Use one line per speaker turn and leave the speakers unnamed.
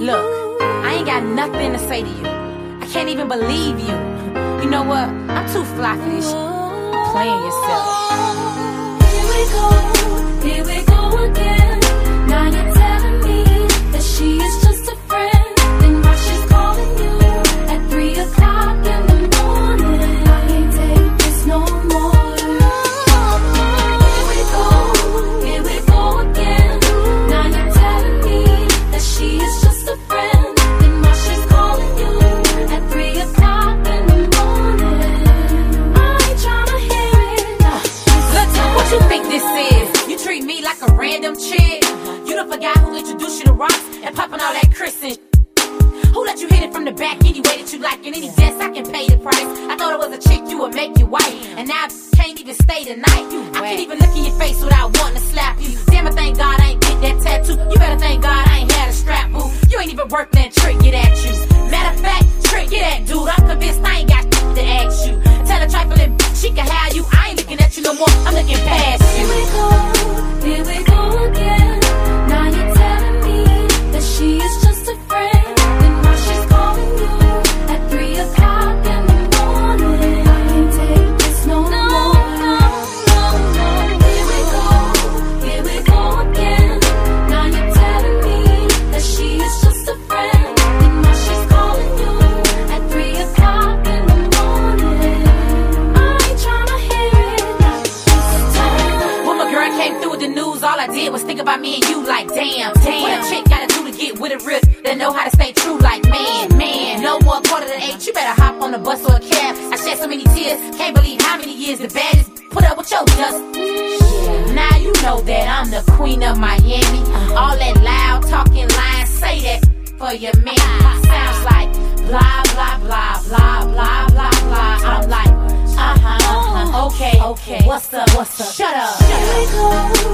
Look, I ain't got nothing to say to you. I can't even believe you. You know what? I'm too fly for this shit. Playing yourself.
Here we go again. Now you're telling me that she is just a friend. Then why she's calling you at 3 o'clock in the morning? I can't take this no more. Here we go again. Now you're telling me that she is just a friend. Then why she's calling you at 3 o'clock in the morning? I ain't tryna hear it.
Look, what you think this is? You treat me like a random chick. You done forgot who introduced you to rocks and popping all that Chris and who let you hit it from the back any way that you like? In any dance, I can pay the price. I thought it was a chick you would make you white, and now I can't even stay the night. I can't even look in your face without wanting to slap you. Damn, I thank God I ain't get that tattoo. You better thank God I ain't had a strap, boo. You ain't even worth that trick, get at you. Matter of fact, trick, get at dude. I'm convinced I ain't got to ask you. Tell a trifling bitch she can have you. I ain't looking at you no more, I'm looking past you.
Here we go again. Now you're telling me that she is just a friend. Then why she's calling you at 3 o'clock in the morning? I can't take this no more. Here we go again. Now you're telling me that she is just a friend. Then why she's calling you at 3 o'clock in the morning? I ain't tryna hear it.
When my girl came through with the news, all I did was think about me and you like damn. What a chick gotta do to get with a rip that know how to stay true like man. No more $7:45. You better hop on a bus or a cab. I shed so many tears, can't believe how many years the baddest put up with your dust. Now you know that I'm the queen of Miami. All that loud talking lines, say that for your man. Sounds like blah blah blah blah blah blah blah. I'm like okay, what's up, shut up.
Here we go.